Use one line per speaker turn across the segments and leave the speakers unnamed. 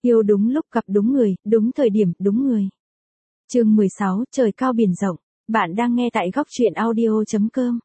Yêu đúng lúc gặp đúng người, đúng thời điểm, đúng người. Chương 16, trời cao biển rộng. Bạn đang nghe tại góc truyện audio.com.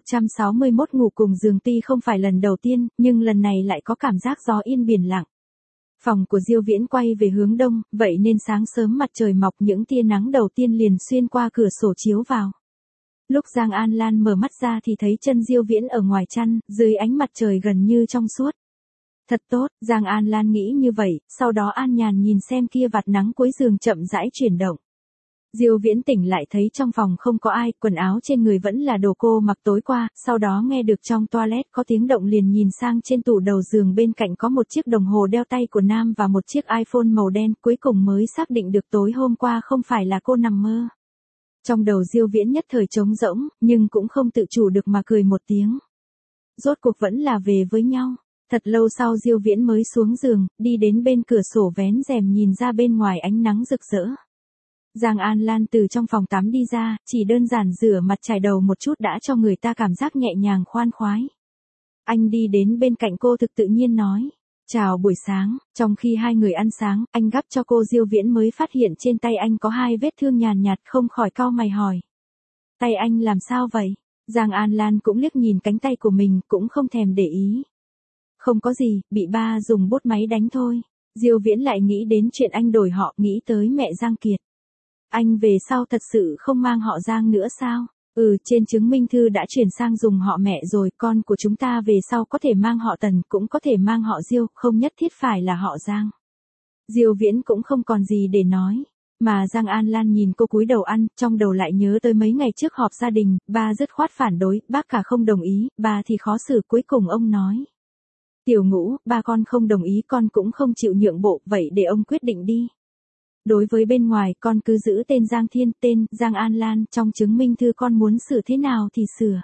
161 ngủ cùng giường tuy không phải lần đầu tiên, nhưng lần này lại có cảm giác gió yên biển lặng. Phòng của Diêu Viễn quay về hướng đông, vậy nên sáng sớm mặt trời mọc những tia nắng đầu tiên liền xuyên qua cửa sổ chiếu vào. Lúc Giang An Lan mở mắt ra thì thấy chân Diêu Viễn ở ngoài chăn, dưới ánh mặt trời gần như trong suốt. Thật tốt, Giang An Lan nghĩ như vậy, sau đó an nhàn nhìn xem kia vạt nắng cuối giường chậm rãi chuyển động. Diêu Viễn tỉnh lại thấy trong phòng không có ai, quần áo trên người vẫn là đồ cô mặc tối qua, sau đó nghe được trong toilet có tiếng động liền nhìn sang trên tủ đầu giường bên cạnh có một chiếc đồng hồ đeo tay của nam và một chiếc iPhone màu đen, cuối cùng mới xác định được tối hôm qua không phải là cô nằm mơ. Trong đầu Diêu Viễn nhất thời trống rỗng, nhưng cũng không tự chủ được mà cười một tiếng. Rốt cuộc vẫn là về với nhau. Thật lâu sau Diêu Viễn mới xuống giường, đi đến bên cửa sổ vén rèm nhìn ra bên ngoài ánh nắng rực rỡ. Giang An Lan từ trong phòng tắm đi ra, chỉ đơn giản rửa mặt chải đầu một chút đã cho người ta cảm giác nhẹ nhàng khoan khoái. Anh đi đến bên cạnh cô thực tự nhiên nói, chào buổi sáng, trong khi hai người ăn sáng, anh gắp cho cô. Diêu Viễn mới phát hiện trên tay anh có hai vết thương nhàn nhạt không khỏi cau mày hỏi. Tay anh làm sao vậy? Giang An Lan cũng liếc nhìn cánh tay của mình, cũng không thèm để ý. Không có gì, bị ba dùng bút máy đánh thôi. Diêu Viễn lại nghĩ đến chuyện anh đổi họ, nghĩ tới mẹ Giang Kiệt. Anh về sau thật sự không mang họ Giang nữa sao? Trên chứng minh thư đã chuyển sang dùng họ mẹ rồi, con của chúng ta về sau có thể mang họ Tần, cũng có thể mang họ Diêu, không nhất thiết phải là họ Giang. Diêu Viễn cũng không còn gì để nói. Mà Giang An Lan nhìn cô cúi đầu ăn, trong đầu lại nhớ tới mấy ngày trước họp gia đình, ba dứt khoát phản đối, bác cả không đồng ý, ba thì khó xử, cuối cùng ông nói. Tiểu Ngũ, ba con không đồng ý, con cũng không chịu nhượng bộ, vậy để ông quyết định đi. Đối với bên ngoài, con cứ giữ tên Giang Thiên, tên Giang An Lan, trong chứng minh thư con muốn sửa thế nào thì sửa.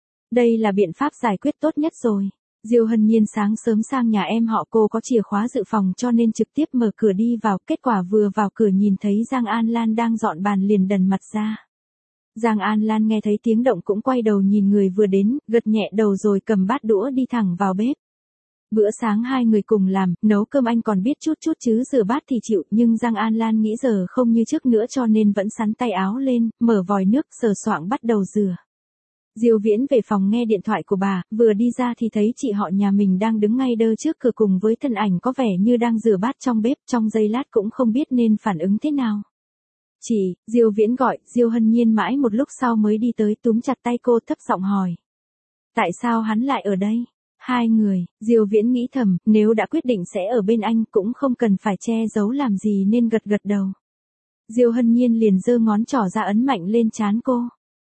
Đây là biện pháp giải quyết tốt nhất rồi. Diêu Hân Nhiên sáng sớm sang nhà em họ, cô có chìa khóa dự phòng cho nên trực tiếp mở cửa đi vào, kết quả vừa vào cửa nhìn thấy Giang An Lan đang dọn bàn liền đần mặt ra. Giang An Lan nghe thấy tiếng động cũng quay đầu nhìn người vừa đến, gật nhẹ đầu rồi cầm bát đũa đi thẳng vào bếp. Bữa sáng hai người cùng làm, nấu cơm anh còn biết chút chứ rửa bát thì chịu, nhưng Giang An Lan nghĩ giờ không như trước nữa cho nên vẫn sắn tay áo lên, mở vòi nước sờ soạng bắt đầu rửa. Diêu Viễn về phòng nghe điện thoại của bà, vừa đi ra thì thấy chị họ nhà mình đang đứng ngay đơ trước cửa cùng với thân ảnh có vẻ như đang rửa bát trong bếp, trong giây lát cũng không biết nên phản ứng thế nào. Chị, Diêu Viễn gọi, Diêu Hân Nhiên mãi một lúc sau mới đi tới túm chặt tay cô thấp giọng hỏi. Tại sao hắn lại ở đây? Hai người, Diêu Viễn nghĩ thầm, nếu đã quyết định sẽ ở bên anh cũng không cần phải che giấu làm gì nên gật gật đầu. Diêu Hân Nhiên liền giơ ngón trỏ ra ấn mạnh lên trán cô.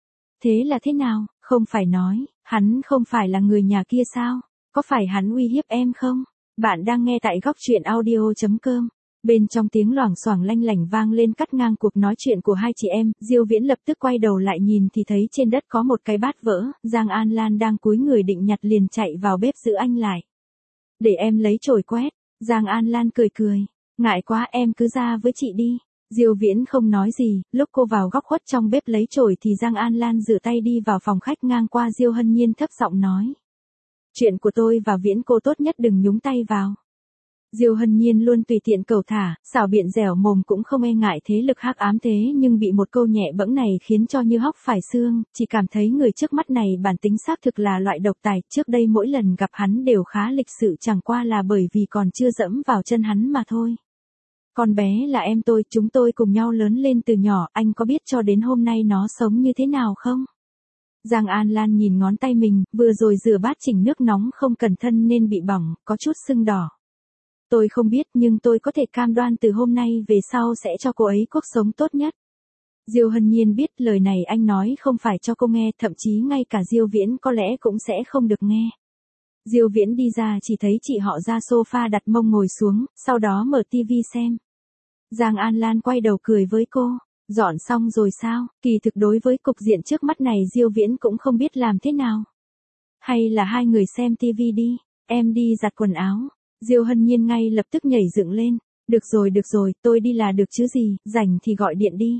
Thế là thế nào, không phải nói, hắn không phải là người nhà kia sao? Có phải hắn uy hiếp em không? Bạn đang nghe tại góc truyện audio.com. Bên trong tiếng loảng xoảng lanh lảnh vang lên cắt ngang cuộc nói chuyện của hai chị em, Diêu Viễn lập tức quay đầu lại nhìn thì thấy trên đất có một cái bát vỡ, Giang An Lan đang cúi người định nhặt liền chạy vào bếp giữ anh lại. Để em lấy chổi quét, Giang An Lan cười cười, ngại quá em cứ ra với chị đi. Diêu Viễn không nói gì, lúc cô vào góc khuất trong bếp lấy chổi thì Giang An Lan rửa tay đi vào phòng khách ngang qua Diêu Hân Nhiên thấp giọng nói. Chuyện của tôi và Viễn cô tốt nhất đừng nhúng tay vào. Diêu Hân Nhiên luôn tùy tiện cẩu thả, xảo biện dẻo mồm cũng không e ngại thế lực hắc ám thế nhưng bị một câu nhẹ bẫng này khiến cho như hóc phải xương, chỉ cảm thấy người trước mắt này bản tính xác thực là loại độc tài, trước đây mỗi lần gặp hắn đều khá lịch sự chẳng qua là bởi vì còn chưa dẫm vào chân hắn mà thôi. Con bé là em tôi, chúng tôi cùng nhau lớn lên từ nhỏ, anh có biết cho đến hôm nay nó sống như thế nào không? Giang An Lan nhìn ngón tay mình, vừa rồi rửa bát chỉnh nước nóng không cẩn thận nên bị bỏng, có chút sưng đỏ. Tôi không biết nhưng tôi có thể cam đoan từ hôm nay về sau sẽ cho cô ấy cuộc sống tốt nhất. Diêu Hân Nhiên biết lời này anh nói không phải cho cô nghe, thậm chí ngay cả Diêu Viễn có lẽ cũng sẽ không được nghe. Diêu Viễn đi ra chỉ thấy chị họ ra sofa đặt mông ngồi xuống, sau đó mở tivi xem. Giang An Lan quay đầu cười với cô, dọn xong rồi sao? Kỳ thực đối với cục diện trước mắt này Diêu Viễn cũng không biết làm thế nào. Hay là hai người xem tivi đi, em đi giặt quần áo. Diêu Hân Nhiên ngay lập tức nhảy dựng lên, được rồi, tôi đi là được chứ gì, rảnh thì gọi điện đi.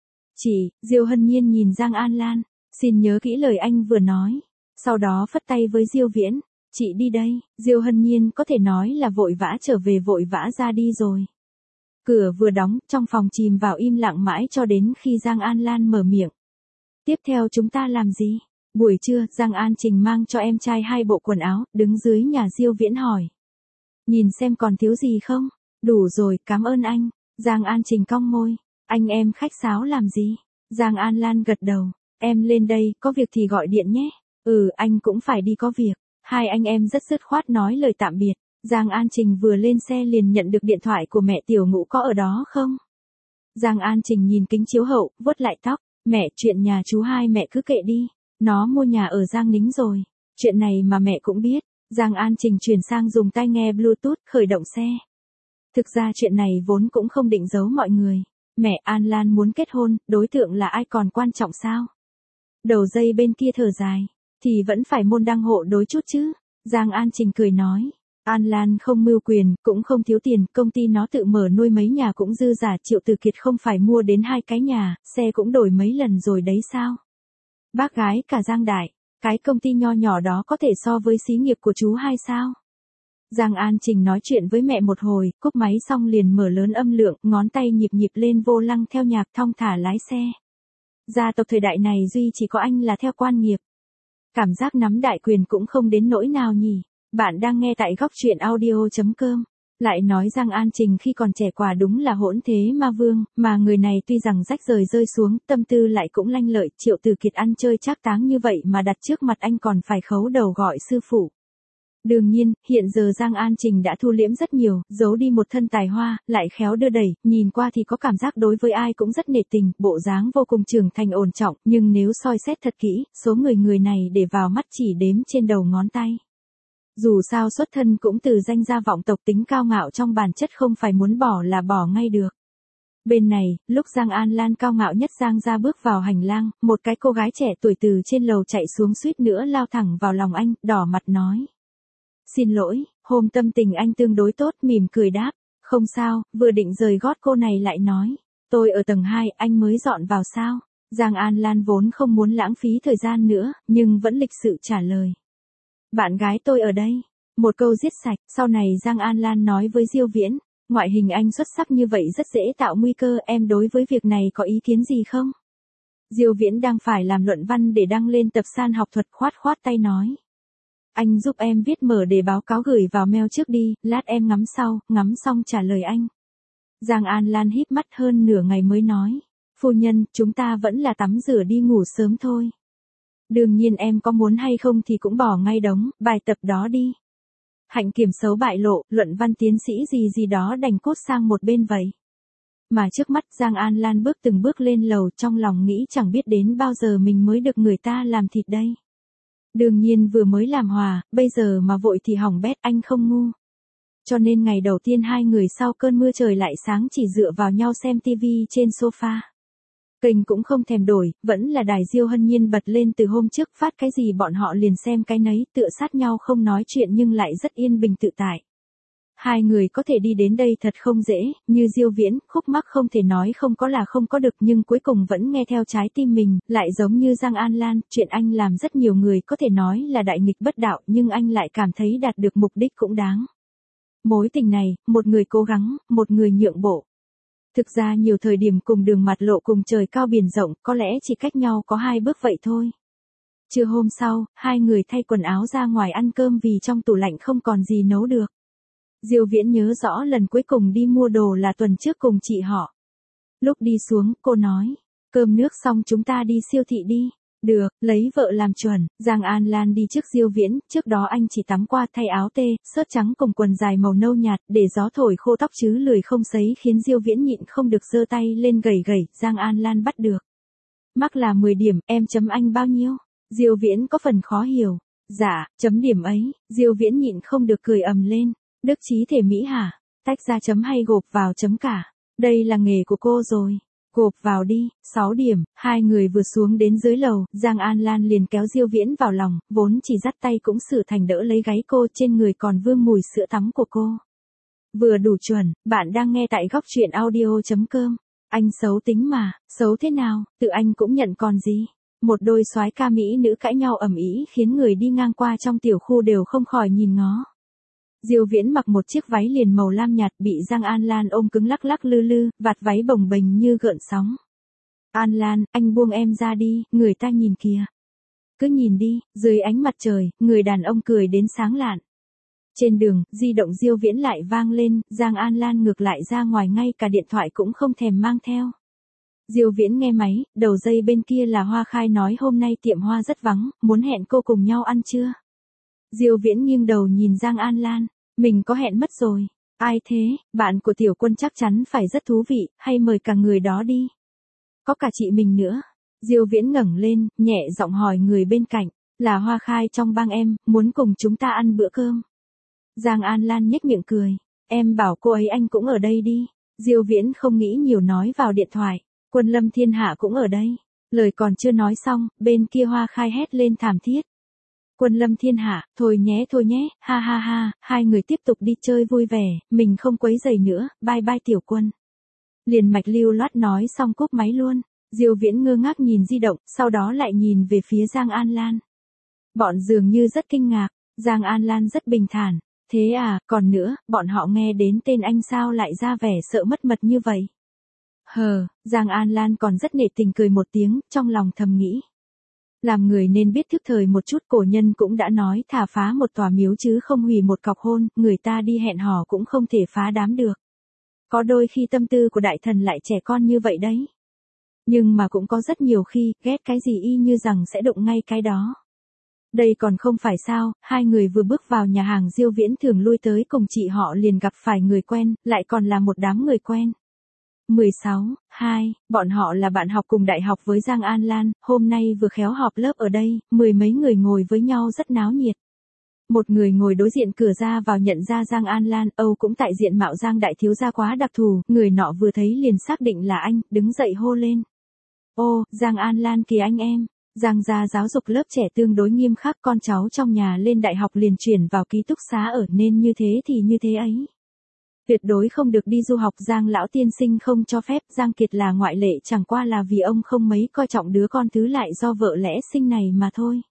Chị, Diêu Hân Nhiên nhìn Giang An Lan, xin nhớ kỹ lời anh vừa nói, sau đó phất tay với Diêu Viễn, Chị đi đây, Diêu Hân Nhiên có thể nói là vội vã trở về vội vã ra đi rồi. Cửa vừa đóng, trong phòng chìm vào im lặng mãi cho đến khi Giang An Lan mở miệng. Tiếp theo chúng ta làm gì? Buổi trưa, Giang An Trình mang cho em trai 2 bộ quần áo, đứng dưới nhà Diêu Viễn hỏi. Nhìn xem còn thiếu gì không? Đủ rồi, cảm ơn anh. Giang An Trình cong môi. Anh em khách sáo làm gì? Giang An Lan gật đầu. Em lên đây, có việc thì gọi điện nhé. Anh cũng phải đi có việc. Hai anh em rất dứt khoát nói lời tạm biệt. Giang An Trình vừa lên xe liền nhận được điện thoại của mẹ Tiểu Ngũ có ở đó không? Giang An Trình nhìn kính chiếu hậu, vuốt lại tóc. Mẹ, chuyện nhà chú hai mẹ cứ kệ đi. Nó mua nhà ở Giang Nính rồi. Chuyện này mà mẹ cũng biết. Giang An Trình chuyển sang dùng tai nghe Bluetooth khởi động xe. Thực ra chuyện này vốn cũng không định giấu mọi người. Mẹ An Lan muốn kết hôn, đối tượng là ai còn quan trọng sao? Đầu dây bên kia thở dài. Thì vẫn phải môn đăng hộ đối chút chứ. Giang An Trình cười nói. An Lan không mưu quyền, cũng không thiếu tiền, công ty nó tự mở nuôi mấy nhà cũng dư giả. Triệu Từ Kiệt không phải mua đến 2 cái nhà, xe cũng đổi mấy lần rồi đấy sao? Bác gái cả Giang Đại, cái công ty nho nhỏ đó có thể so với xí nghiệp của chú hai sao? Giang An Trình nói chuyện với mẹ một hồi, cúp máy xong liền mở lớn âm lượng, ngón tay nhịp nhịp lên vô lăng theo nhạc thong thả lái xe. Gia tộc thời đại này duy chỉ có anh là theo quan nghiệp. Cảm giác nắm đại quyền cũng không đến nỗi nào nhỉ. Bạn đang nghe tại góc truyện audio.com. Lại nói Giang An Trình khi còn trẻ quả đúng là hỗn thế ma vương, mà người này tuy rằng rách rời rơi xuống, tâm tư lại cũng lanh lợi. Triệu Từ Kiệt ăn chơi trác táng như vậy mà đặt trước mặt anh còn phải khấu đầu gọi sư phụ. Đương nhiên, hiện giờ Giang An Trình đã thu liễm rất nhiều, giấu đi một thân tài hoa, lại khéo đưa đẩy, nhìn qua thì có cảm giác đối với ai cũng rất nể tình, bộ dáng vô cùng trưởng thành ổn trọng, nhưng nếu soi xét thật kỹ, số người này để vào mắt chỉ đếm trên đầu ngón tay. Dù sao xuất thân cũng từ danh gia vọng tộc, tính cao ngạo trong bản chất không phải muốn bỏ là bỏ ngay được. Bên này, lúc Giang An Lan cao ngạo nhất Giang ra bước vào hành lang, một cái cô gái trẻ tuổi từ trên lầu chạy xuống suýt nữa lao thẳng vào lòng anh, đỏ mặt nói. Xin lỗi, hôm tâm tình anh tương đối tốt, mỉm cười đáp. Không sao, vừa định rời gót cô này lại nói. Tôi ở tầng 2, anh mới dọn vào sao? Giang An Lan vốn không muốn lãng phí thời gian nữa, nhưng vẫn lịch sự trả lời. Bạn gái tôi ở đây. Một câu giết sạch, sau này Giang An Lan nói với Diêu Viễn. Ngoại hình anh xuất sắc như vậy rất dễ tạo nguy cơ, em đối với việc này có ý kiến gì không? Diêu Viễn đang phải làm luận văn để đăng lên tập san học thuật, khoát tay nói. Anh giúp em viết mở để báo cáo gửi vào mail trước đi, lát em ngắm sau, ngắm xong trả lời anh. Giang An Lan híp mắt hơn nửa ngày mới nói. Phu nhân, chúng ta vẫn là tắm rửa đi ngủ sớm thôi. Đương nhiên em có muốn hay không thì cũng bỏ ngay đống, bài tập đó đi. Hạnh kiểm xấu bại lộ, luận văn tiến sĩ gì đó đành cốt sang một bên vậy. Mà trước mắt Giang An Lan bước từng bước lên lầu, trong lòng nghĩ chẳng biết đến bao giờ mình mới được người ta làm thịt đây. Đương nhiên vừa mới làm hòa, bây giờ mà vội thì hỏng bét, anh không ngu. Cho nên ngày đầu tiên hai người sau cơn mưa trời lại sáng chỉ dựa vào nhau xem tivi trên sofa. Kênh cũng không thèm đổi, vẫn là đài Diêu Hân Nhiên bật lên từ hôm trước, phát cái gì bọn họ liền xem cái nấy, tựa sát nhau không nói chuyện nhưng lại rất yên bình tự tại. Hai người có thể đi đến đây thật không dễ, như Diêu Viễn, khúc mắc không thể nói không có là không có được nhưng cuối cùng vẫn nghe theo trái tim mình, lại giống như Giang An Lan, chuyện anh làm rất nhiều người có thể nói là đại nghịch bất đạo nhưng anh lại cảm thấy đạt được mục đích cũng đáng. Mối tình này, một người cố gắng, một người nhượng bộ. Thực ra nhiều thời điểm cùng đường mặt lộ cùng trời cao biển rộng, có lẽ chỉ cách nhau có 2 bước vậy thôi. Trưa hôm sau, hai người thay quần áo ra ngoài ăn cơm vì trong tủ lạnh không còn gì nấu được. Diêu Viễn nhớ rõ lần cuối cùng đi mua đồ là tuần trước cùng chị họ. Lúc đi xuống, cô nói, cơm nước xong chúng ta đi siêu thị đi. Được, lấy vợ làm chuẩn. Giang An Lan đi trước Diêu Viễn, trước đó anh chỉ tắm qua thay áo tê, sớt trắng cùng quần dài màu nâu nhạt, để gió thổi khô tóc chứ lười không sấy khiến Diêu Viễn nhịn không được giơ tay lên gẩy, Giang An Lan bắt được. Mắc là 10 điểm, em chấm anh bao nhiêu? Diêu Viễn có phần khó hiểu. Dạ, chấm điểm ấy. Diêu Viễn nhịn không được cười ầm lên. Đức trí thể mỹ hả? Tách ra chấm hay gộp vào chấm cả? Đây là nghề của cô rồi. Gộp vào đi, 6 điểm. Hai người vừa xuống đến dưới lầu, Giang An Lan liền kéo Diêu Viễn vào lòng, vốn chỉ dắt tay cũng xử thành đỡ lấy gáy cô, trên người còn vương mùi sữa tắm của cô. Vừa đủ chuẩn, bạn đang nghe tại góc truyện audio.com. Anh xấu tính mà, xấu thế nào, tự anh cũng nhận còn gì. Một đôi soái ca mỹ nữ cãi nhau ầm ĩ khiến người đi ngang qua trong tiểu khu đều không khỏi nhìn ngó. Diêu Viễn mặc một chiếc váy liền màu lam nhạt bị Giang An Lan ôm cứng lắc lắc lư lư, vạt váy bồng bềnh như gợn sóng. An Lan, anh buông em ra đi, người ta nhìn kìa. Cứ nhìn đi, dưới ánh mặt trời, người đàn ông cười đến sáng lạn. Trên đường, di động Diêu Viễn lại vang lên, Giang An Lan ngược lại ra ngoài ngay cả điện thoại cũng không thèm mang theo. Diêu Viễn nghe máy, đầu dây bên kia là Hoa Khai nói hôm nay tiệm hoa rất vắng, muốn hẹn cô cùng nhau ăn trưa. Diêu Viễn nghiêng đầu nhìn Giang An Lan, mình có hẹn mất rồi. Ai thế, bạn của tiểu quân chắc chắn phải rất thú vị, hay mời cả người đó đi. Có cả chị mình nữa. Diêu Viễn ngẩng lên, nhẹ giọng hỏi người bên cạnh, là Hoa Khai trong bang em, muốn cùng chúng ta ăn bữa cơm. Giang An Lan nhếch miệng cười, em bảo cô ấy anh cũng ở đây đi. Diêu Viễn không nghĩ nhiều nói vào điện thoại, Quân Lâm Thiên Hạ cũng ở đây. Lời còn chưa nói xong, bên kia Hoa Khai hét lên thảm thiết. Quân Lâm Thiên Hạ, thôi nhé, ha ha ha, hai người tiếp tục đi chơi vui vẻ, mình không quấy rầy nữa, bye bye tiểu quân. Liền mạch lưu loát nói xong cúp máy luôn. Diêu Viễn ngơ ngác nhìn di động, sau đó lại nhìn về phía Giang An Lan. Bọn dường như rất kinh ngạc, Giang An Lan rất bình thản. Thế à, còn nữa, bọn họ nghe đến tên anh sao lại ra vẻ sợ mất mật như vậy? Giang An Lan còn rất nể tình cười một tiếng, trong lòng thầm nghĩ. Làm người nên biết thức thời một chút, cổ nhân cũng đã nói thà phá một tòa miếu chứ không hủy một cọc hôn, người ta đi hẹn hò cũng không thể phá đám được. Có đôi khi tâm tư của đại thần lại trẻ con như vậy đấy. Nhưng mà cũng có rất nhiều khi, ghét cái gì y như rằng sẽ đụng ngay cái đó. Đây còn không phải sao, hai người vừa bước vào nhà hàng Diêu Viễn thường lui tới cùng chị họ liền gặp phải người quen, lại còn là một đám người quen. 16.2, bọn họ là bạn học cùng đại học với Giang An Lan, hôm nay vừa khéo họp lớp ở đây, mười mấy người ngồi với nhau rất náo nhiệt. Một người ngồi đối diện cửa ra vào nhận ra Giang An Lan, Âu cũng tại diện mạo Giang đại thiếu gia quá đặc thù, người nọ vừa thấy liền xác định là anh, đứng dậy hô lên. Ô, Giang An Lan kìa anh em. Giang gia giáo dục lớp trẻ tương đối nghiêm khắc, con cháu trong nhà lên đại học liền chuyển vào ký túc xá ở nên như thế thì như thế ấy. Tuyệt đối không được đi du học, Giang lão tiên sinh không cho phép, Giang Kiệt là ngoại lệ, chẳng qua là vì ông không mấy coi trọng đứa con thứ lại do vợ lẽ sinh này mà thôi.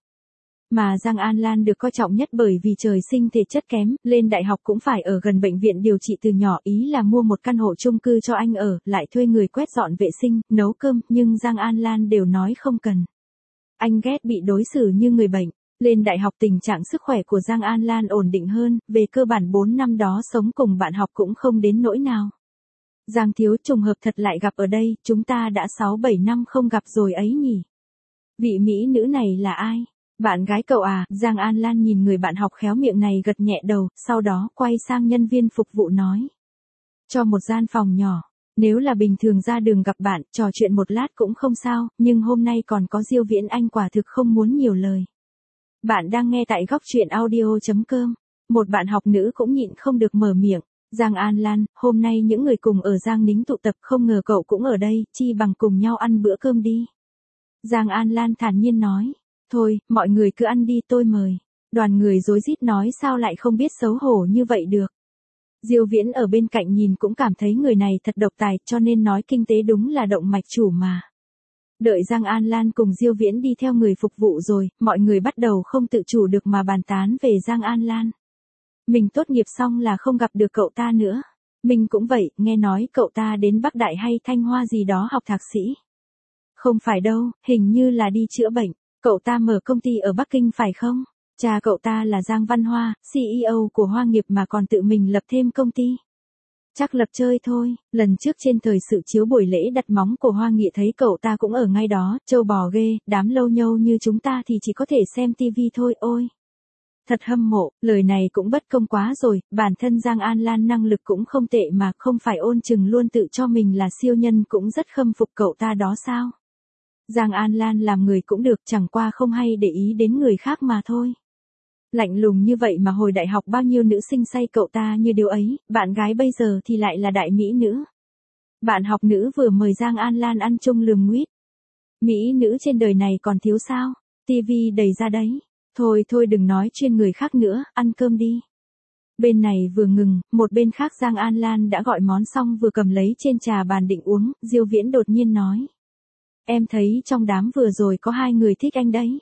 Mà Giang An Lan được coi trọng nhất bởi vì trời sinh thể chất kém, lên đại học cũng phải ở gần bệnh viện điều trị từ nhỏ, ý là mua một căn hộ chung cư cho anh ở, lại thuê người quét dọn vệ sinh, nấu cơm, nhưng Giang An Lan đều nói không cần. Anh ghét bị đối xử như người bệnh. Lên đại học tình trạng sức khỏe của Giang An Lan ổn định hơn, về cơ bản 4 năm đó sống cùng bạn học cũng không đến nỗi nào. Giang thiếu, trùng hợp thật lại gặp ở đây, chúng ta đã 6-7 năm không gặp rồi ấy nhỉ. Vị mỹ nữ này là ai? Bạn gái cậu à? Giang An Lan nhìn người bạn học khéo miệng này gật nhẹ đầu, sau đó quay sang nhân viên phục vụ nói. Cho một gian phòng nhỏ. Nếu là bình thường ra đường gặp bạn, trò chuyện một lát cũng không sao, nhưng hôm nay còn có Diêu Viễn anh quả thực không muốn nhiều lời. Bạn đang nghe tại góc truyện audio.com. Một bạn học nữ cũng nhịn không được mở miệng. Giang An Lan, hôm nay những người cùng ở Giang Nính tụ tập, không ngờ cậu cũng ở đây, chi bằng cùng nhau ăn bữa cơm đi. Giang An Lan thản nhiên nói. Thôi, mọi người cứ ăn đi, tôi mời. Đoàn người rối rít nói sao lại không biết xấu hổ như vậy được. Diêu Viễn ở bên cạnh nhìn cũng cảm thấy người này thật độc tài, cho nên nói kinh tế đúng là động mạch chủ mà. Đợi Giang An Lan cùng Diêu Viễn đi theo người phục vụ rồi, mọi người bắt đầu không tự chủ được mà bàn tán về Giang An Lan. Mình tốt nghiệp xong là không gặp được cậu ta nữa. Mình cũng vậy, nghe nói cậu ta đến Bắc Đại hay Thanh Hoa gì đó học thạc sĩ. Không phải đâu, hình như là đi chữa bệnh. Cậu ta mở công ty ở Bắc Kinh phải không? Cha cậu ta là Giang Văn Hoa, CEO của Hoa Nghiệp mà còn tự mình lập thêm công ty. Chắc lập chơi thôi, lần trước trên thời sự chiếu buổi lễ đặt móng của Hoa Nghị thấy cậu ta cũng ở ngay đó, trâu bò ghê, đám lâu nhâu như chúng ta thì chỉ có thể xem tivi thôi ôi. Thật hâm mộ, lời này cũng bất công quá rồi, bản thân Giang An Lan năng lực cũng không tệ mà không phải ôn chừng luôn tự cho mình là siêu nhân, cũng rất khâm phục cậu ta đó sao. Giang An Lan làm người cũng được, chẳng qua không hay để ý đến người khác mà thôi. Lạnh lùng như vậy mà hồi đại học bao nhiêu nữ sinh say cậu ta như điều ấy, bạn gái bây giờ thì lại là đại mỹ nữ. Bạn học nữ vừa mời Giang An Lan ăn chung lườm nguyết. Mỹ nữ trên đời này còn thiếu sao, tivi đầy ra đấy. Thôi đừng nói chuyên người khác nữa, ăn cơm đi. Bên này vừa ngừng, một bên khác Giang An Lan đã gọi món xong vừa cầm lấy trên trà bàn định uống, Diêu Viễn đột nhiên nói. Em thấy trong đám vừa rồi có 2 người thích anh đấy.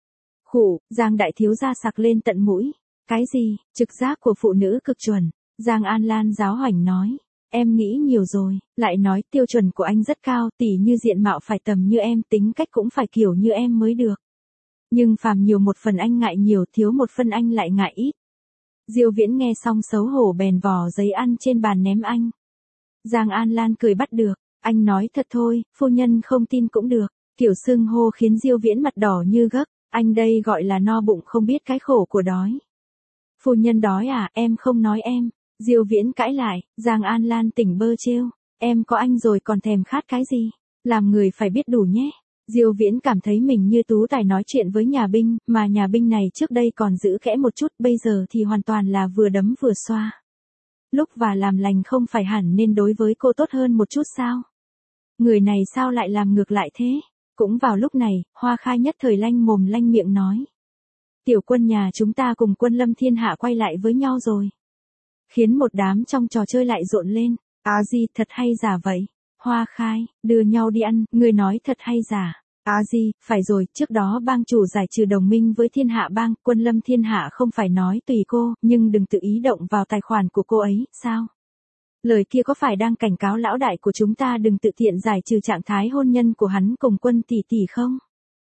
Khụ, Giang đại thiếu gia sặc lên tận mũi. Cái gì, trực giác của phụ nữ cực chuẩn. Giang An Lan giáo hoành nói. Em nghĩ nhiều rồi, lại nói tiêu chuẩn của anh rất cao, tỉ như diện mạo phải tầm như em, tính cách cũng phải kiểu như em mới được. Nhưng phàm nhiều một phần anh ngại nhiều, thiếu một phần anh lại ngại ít. Diêu Viễn nghe xong xấu hổ bèn vò giấy ăn trên bàn ném anh. Giang An Lan cười bắt được, anh nói thật thôi, phu nhân không tin cũng được. Kiểu xưng hô khiến Diêu Viễn mặt đỏ như gấc, anh đây gọi là no bụng không biết cái khổ của đói. Phu nhân đói à, em không nói em. Diêu Viễn cãi lại, Giang An Lan tỉnh bơ trêu, em có anh rồi còn thèm khát cái gì, làm người phải biết đủ nhé. Diêu Viễn cảm thấy mình như tú tài nói chuyện với nhà binh, mà nhà binh này trước đây còn giữ kẽ một chút, bây giờ thì hoàn toàn là vừa đấm vừa xoa. Lúc và làm lành không phải hẳn nên đối với cô tốt hơn một chút sao? Người này sao lại làm ngược lại thế? Cũng vào lúc này, Hoa Khai nhất thời lanh mồm lanh miệng nói. Tiểu quân nhà chúng ta cùng quân Lâm Thiên Hạ quay lại với nhau rồi. Khiến một đám trong trò chơi lại rộn lên. À gì, thật hay giả vậy? Hoa Khai, đưa nhau đi ăn, người nói thật hay giả? À gì, phải rồi, trước đó bang chủ giải trừ đồng minh với Thiên Hạ bang, quân Lâm Thiên Hạ không phải nói tùy cô, nhưng đừng tự ý động vào tài khoản của cô ấy, sao? Lời kia có phải đang cảnh cáo lão đại của chúng ta đừng tự tiện giải trừ trạng thái hôn nhân của hắn cùng quân tỷ tỷ không?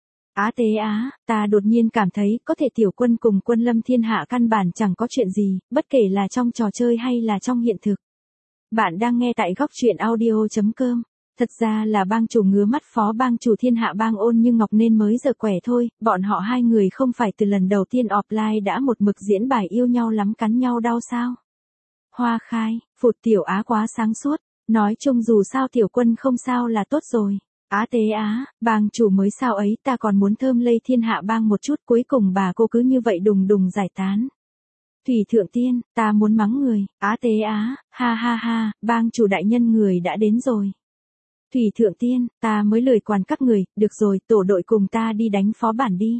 Á tế á, ta đột nhiên cảm thấy có thể tiểu quân cùng quân Lâm Thiên Hạ căn bản chẳng có chuyện gì, bất kể là trong trò chơi hay là trong hiện thực. Bạn đang nghe tại góc truyện audio.com. Thật ra là bang chủ ngứa mắt phó bang chủ Thiên Hạ bang Ôn Như Ngọc nên mới giờ quẻ thôi, bọn họ 2 người không phải từ lần đầu tiên offline đã một mực diễn bài yêu nhau lắm cắn nhau đau sao. Hoa Khai, phụt tiểu Á quá sáng suốt, nói chung dù sao tiểu quân không sao là tốt rồi. Á tế á, bang chủ mới sao ấy, ta còn muốn thơm lây Thiên Hạ bang một chút, cuối cùng bà cô cứ như vậy đùng đùng giải tán. Thủy thượng tiên, ta muốn mắng người. Á tế á, ha ha ha, bang chủ đại nhân người đã đến rồi. Thủy thượng tiên, ta mới lười quản các người, được rồi, tổ đội cùng ta đi đánh phó bản đi.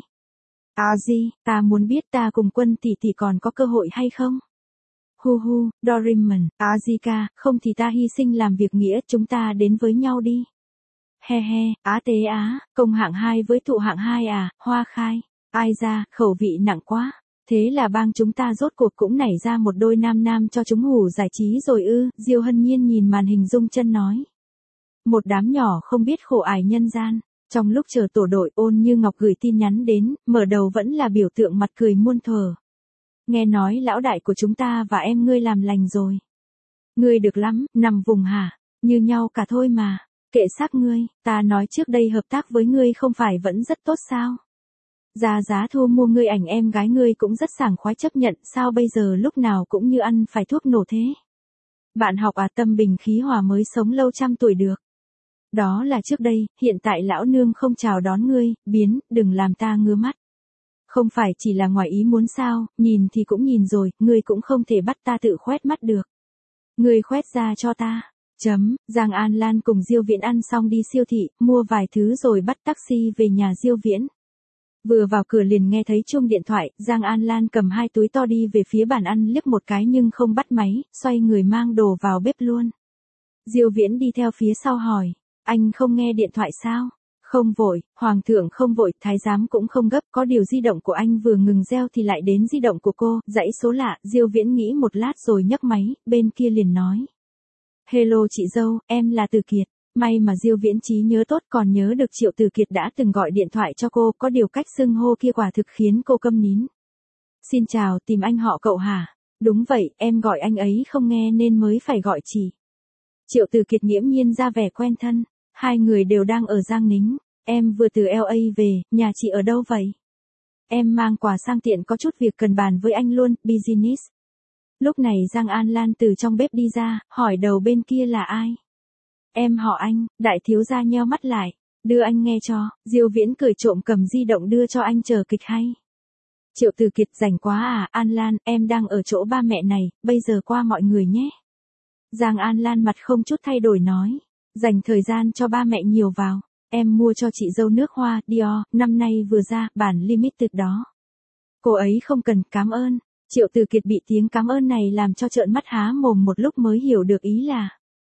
À gì, ta muốn biết ta cùng quân tỷ tỷ còn có cơ hội hay không? Hu hu, Doraemon, Azika, không thì ta hy sinh làm việc nghĩa, chúng ta đến với nhau đi. He he, Á tế á, công hạng 2 với thụ hạng 2 à, Hoa Khai, ai ra, khẩu vị nặng quá. Thế là bang chúng ta rốt cuộc cũng nảy ra một đôi nam nam cho chúng hủ giải trí rồi ư, Diêu Hân Nhiên nhìn màn hình rung chân nói. Một đám nhỏ không biết khổ ải nhân gian, trong lúc chờ tổ đội Ôn Như Ngọc gửi tin nhắn đến, mở đầu vẫn là biểu tượng mặt cười muôn thuở. Nghe nói lão đại của chúng ta và em ngươi làm lành rồi. Ngươi được lắm, nằm vùng hả, như nhau cả thôi mà, kệ xác ngươi, ta nói trước đây hợp tác với ngươi không phải vẫn rất tốt sao? Giá thu mua ngươi ảnh em gái ngươi cũng rất sảng khoái chấp nhận, sao bây giờ lúc nào cũng như ăn phải thuốc nổ thế? Bạn học à, tâm bình khí hòa mới sống lâu trăm tuổi được. Đó là trước đây, hiện tại lão nương không chào đón ngươi, biến, đừng làm ta ngứa mắt. Không phải chỉ là ngoài ý muốn sao, nhìn thì cũng nhìn rồi, ngươi cũng không thể bắt ta tự khoét mắt được. Ngươi khoét ra cho ta. Giang An Lan cùng Diêu Viễn ăn xong đi siêu thị, mua vài thứ rồi bắt taxi về nhà Diêu Viễn. Vừa vào cửa liền nghe thấy chuông điện thoại, Giang An Lan cầm 2 túi to đi về phía bàn ăn liếc một cái nhưng không bắt máy, xoay người mang đồ vào bếp luôn. Diêu Viễn đi theo phía sau hỏi, anh không nghe điện thoại sao? Không vội, hoàng thượng không vội, thái giám cũng không gấp, có điều di động của anh vừa ngừng reo thì lại đến di động của cô, dãy số lạ, Diêu Viễn nghĩ một lát rồi nhấc máy, bên kia liền nói. Hello chị dâu, em là Từ Kiệt. May mà Diêu Viễn trí nhớ tốt còn nhớ được Triệu Từ Kiệt đã từng gọi điện thoại cho cô, có điều cách xưng hô kia quả thực khiến cô câm nín. Xin chào, tìm anh họ Cậu hả? Đúng vậy, em gọi anh ấy không nghe nên mới phải gọi chị. Triệu Từ Kiệt nghiễm nhiên ra vẻ quen thân, 2 người đều đang ở Giang Nính, em vừa từ LA về, nhà chị ở đâu vậy? Em mang quà sang tiện có chút việc cần bàn với anh luôn, business. Lúc này Giang An Lan từ trong bếp đi ra, hỏi đầu bên kia là ai? Em họ Anh, đại thiếu gia nheo mắt lại, đưa anh nghe cho, Diêu Viễn cười trộm cầm di động đưa cho anh chờ kịch hay. Triệu Từ Kiệt rảnh quá à, An Lan, em đang ở chỗ ba mẹ này, bây giờ qua mọi người nhé. Giang An Lan mặt không chút thay đổi nói, dành thời gian cho ba mẹ nhiều vào, em mua cho chị dâu nước hoa, Dior, năm nay vừa ra, bản limited đó. Cô ấy không cần, cảm ơn. Triệu Từ Kiệt bị tiếng cảm ơn này làm cho trợn mắt há mồm một lúc mới hiểu được ý là.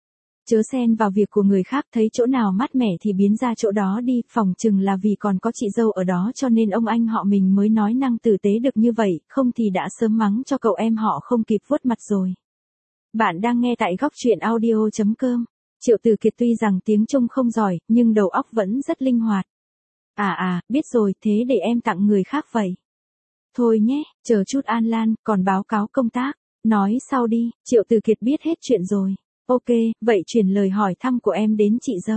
Chớ xen vào việc của người khác, thấy chỗ nào mát mẻ thì biến ra chỗ đó đi, phỏng chừng là vì còn có chị dâu ở đó cho nên ông anh họ mình mới nói năng tử tế được như vậy, không thì đã sớm mắng cho cậu em họ không kịp vuốt mặt rồi. Bạn đang nghe tại góc truyện audio.com. Triệu Từ Kiệt tuy rằng tiếng Trung không giỏi, nhưng đầu óc vẫn rất linh hoạt. Biết rồi, thế để em tặng người khác vậy. Thôi nhé, chờ chút An Lan, còn báo cáo công tác. Nói sau đi, Triệu Từ Kiệt biết hết chuyện rồi. Ok, vậy chuyển lời hỏi thăm của em đến chị dâu.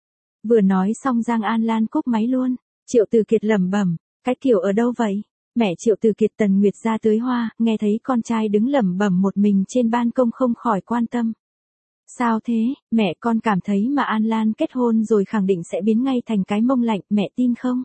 Vừa nói xong Giang An Lan cúp máy luôn. Triệu Từ Kiệt lẩm bẩm, cái kiểu ở đâu vậy? Mẹ Triệu Từ Kiệt Tần Nguyệt ra tưới hoa, nghe thấy con trai đứng lẩm bẩm một mình trên ban công không khỏi quan tâm. Sao thế, mẹ con cảm thấy mà An Lan kết hôn rồi khẳng định sẽ biến ngay thành cái mông lạnh, mẹ tin không?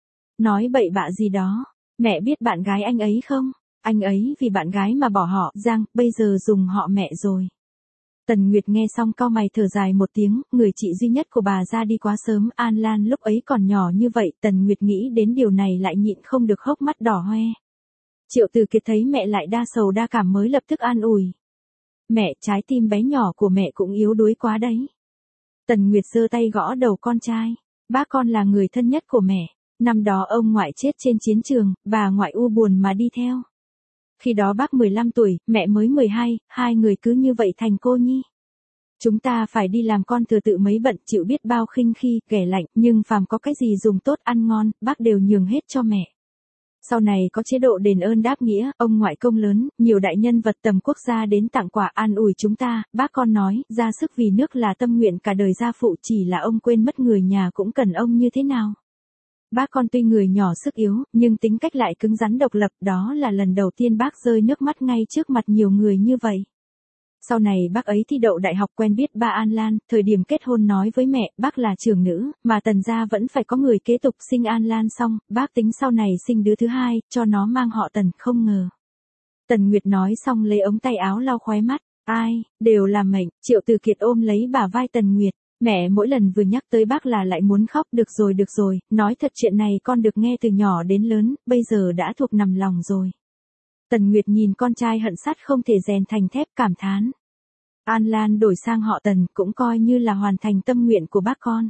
Nói bậy bạ gì đó, mẹ biết bạn gái anh ấy không? Anh ấy vì bạn gái mà bỏ họ, Giang, bây giờ dùng họ mẹ rồi. Tần Nguyệt nghe xong cau mày thở dài một tiếng, người chị duy nhất của bà ra đi quá sớm, An Lan lúc ấy còn nhỏ như vậy, Tần Nguyệt nghĩ đến điều này lại nhịn không được hốc mắt đỏ hoe. Triệu Từ Kiệt thấy mẹ lại đa sầu đa cảm mới lập tức an ủi. Mẹ, trái tim bé nhỏ của mẹ cũng yếu đuối quá đấy. Tần Nguyệt giơ tay gõ đầu con trai. Bác con là người thân nhất của mẹ. Năm đó ông ngoại chết trên chiến trường, bà ngoại u buồn mà đi theo. Khi đó bác 15 tuổi, mẹ mới 12, hai người cứ như vậy thành cô nhi. Chúng ta phải đi làm con thừa tự mấy bận chịu biết bao khinh khi, ghẻ lạnh, nhưng phàm có cái gì dùng tốt ăn ngon, bác đều nhường hết cho mẹ. Sau này có chế độ đền ơn đáp nghĩa, ông ngoại công lớn, nhiều đại nhân vật tầm quốc gia đến tặng quà an ủi chúng ta, bác con nói, ra sức vì nước là tâm nguyện cả đời gia phụ, chỉ là ông quên mất người nhà cũng cần ông như thế nào. Bác con tuy người nhỏ sức yếu, nhưng tính cách lại cứng rắn độc lập, đó là lần đầu tiên bác rơi nước mắt ngay trước mặt nhiều người như vậy. Sau này bác ấy thi đậu đại học quen biết ba An Lan, thời điểm kết hôn nói với mẹ, bác là trưởng nữ, mà Tần gia vẫn phải có người kế tục, sinh An Lan xong, bác tính sau này sinh đứa thứ hai, cho nó mang họ Tần, không ngờ. Tần Nguyệt nói xong lấy ống tay áo lau khóe mắt, ai, đều là mệnh, Triệu Từ Kiệt ôm lấy bả vai Tần Nguyệt. Mẹ mỗi lần vừa nhắc tới bác là lại muốn khóc, được rồi, nói thật chuyện này con được nghe từ nhỏ đến lớn, bây giờ đã thuộc nằm lòng rồi. Tần Nguyệt nhìn con trai hận sắt không thể rèn thành thép cảm thán. An Lan đổi sang họ Tần cũng coi như là hoàn thành tâm nguyện của bác con.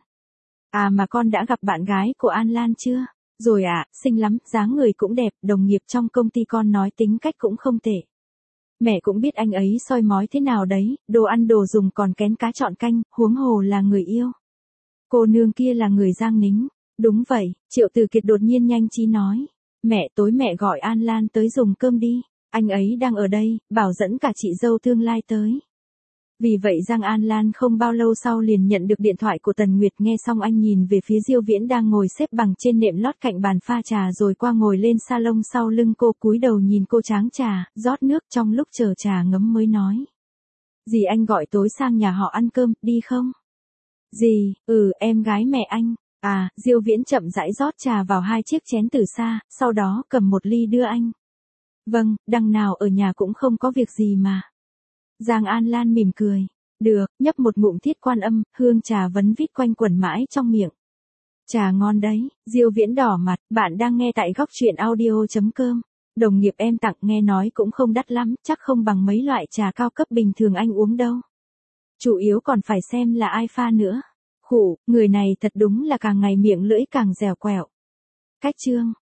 Mà con đã gặp bạn gái của An Lan chưa? Rồi xinh lắm, dáng người cũng đẹp, đồng nghiệp trong công ty con nói tính cách cũng không tệ. Mẹ cũng biết anh ấy soi mói thế nào đấy, đồ ăn đồ dùng còn kén cá chọn canh, huống hồ là người yêu. Cô nương kia là người Giang Nính. Đúng vậy, Triệu Từ Kiệt đột nhiên nhanh trí nói. Mẹ, tối mẹ gọi An Lan tới dùng cơm đi, anh ấy đang ở đây, bảo dẫn cả chị dâu tương lai tới. Vì vậy Giang An Lan không bao lâu sau liền nhận được điện thoại của Tần Nguyệt, nghe xong anh nhìn về phía Diêu Viễn đang ngồi xếp bằng trên nệm lót cạnh bàn pha trà rồi qua ngồi lên salon sau lưng cô, cúi đầu nhìn cô tráng trà, rót nước, trong lúc chờ trà ngấm mới nói. Dì anh gọi tối sang nhà họ ăn cơm, đi không? Dì, em gái mẹ anh. Diêu Viễn chậm rãi rót trà vào hai chiếc chén từ xa, sau đó cầm một ly đưa anh. Vâng, đằng nào ở nhà cũng không có việc gì mà. Giang An Lan mỉm cười. Được, nhấp một ngụm Thiết Quan Âm, hương trà vấn vít quanh quẩn mãi trong miệng. Trà ngon đấy, Diêu Viễn đỏ mặt, bạn đang nghe tại góc truyện audio.com. Đồng nghiệp em tặng nghe nói cũng không đắt lắm, chắc không bằng mấy loại trà cao cấp bình thường anh uống đâu. Chủ yếu còn phải xem là ai pha nữa. Khụ, người này thật đúng là càng ngày miệng lưỡi càng dẻo quẹo. Cách chương.